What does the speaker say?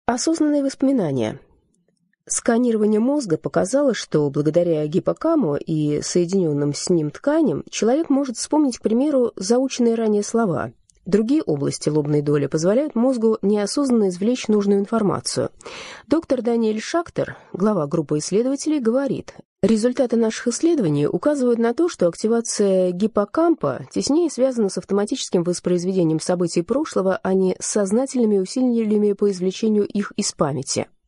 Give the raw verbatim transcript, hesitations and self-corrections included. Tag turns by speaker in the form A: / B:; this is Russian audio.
A: Осознанные воспоминания. Сканирование мозга показало, что благодаря гиппокампу и соединенным с ним тканям человек может вспомнить, к примеру, заученные ранее слова. Другие области лобной доли позволяют мозгу неосознанно извлечь нужную информацию. Доктор Даниэль Шахтер, глава группы исследователей, говорит: результаты наших исследований указывают на то, что активация гиппокампа теснее связана с автоматическим воспроизведением событий прошлого, а не с сознательными усилиями по извлечению их из памяти.